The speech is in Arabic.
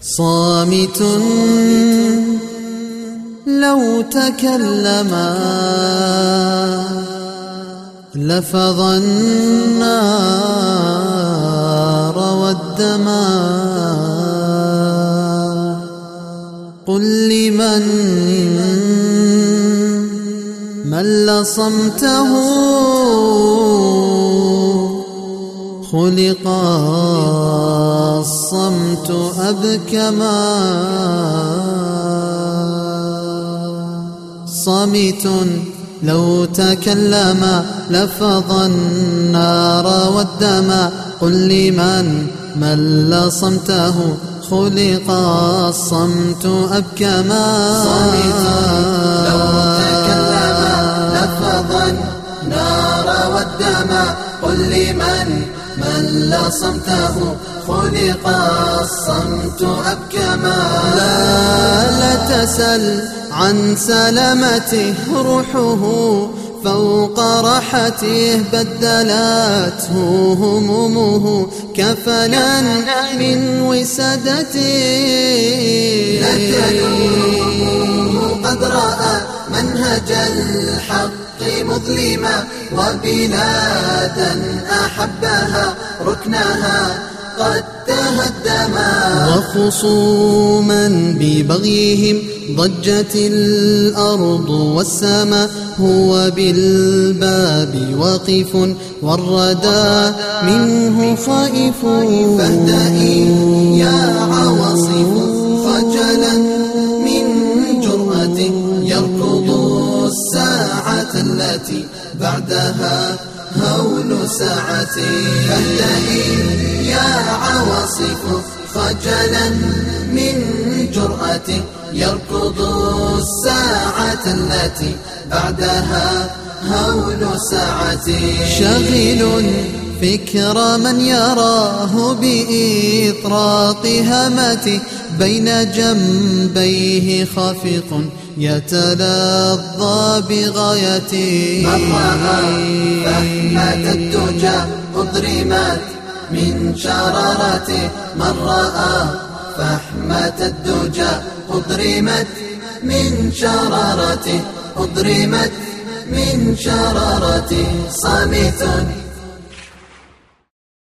صامت لو تكلما لفظ النار والدما. قل لمن مل صمته خلق الصمت أبكما. صامت لو تكلم لفظ النار والدما. قل لمن مل صمته خلق الصمت أبكما. صامت لو تكلم لفظ النار والدما. قل لمن مل صمته خلق الصمت أبكما. لا تسل عن سلامته روحه فوق راحته بدلته همومه كفنا من وسادته. لا تلومه قد رأى منهج الحق مظلما وبلادا أحبها ركنها قد تهدما. وخصوما ببغيهم ضجت الأرض والسماء هو بالباب واقف والردى منه خائف. فاهدئي يا عواصف خجلا من جرأته يركض الساعة التي بعدها هول ساعتي. فاهدئي يا عواصف خجلا من جرأته يركض الساعة التي بعدها هول ساعتي. شاغل فكر من يراه بإطراق همته بين جنبيه خافق يتلظى بغايته. من رأى فحمة الدجى أضرمت من شرارته. من رأى فحمة الدجى أضرمت من شرارته. أضرمت من شرارته. صامت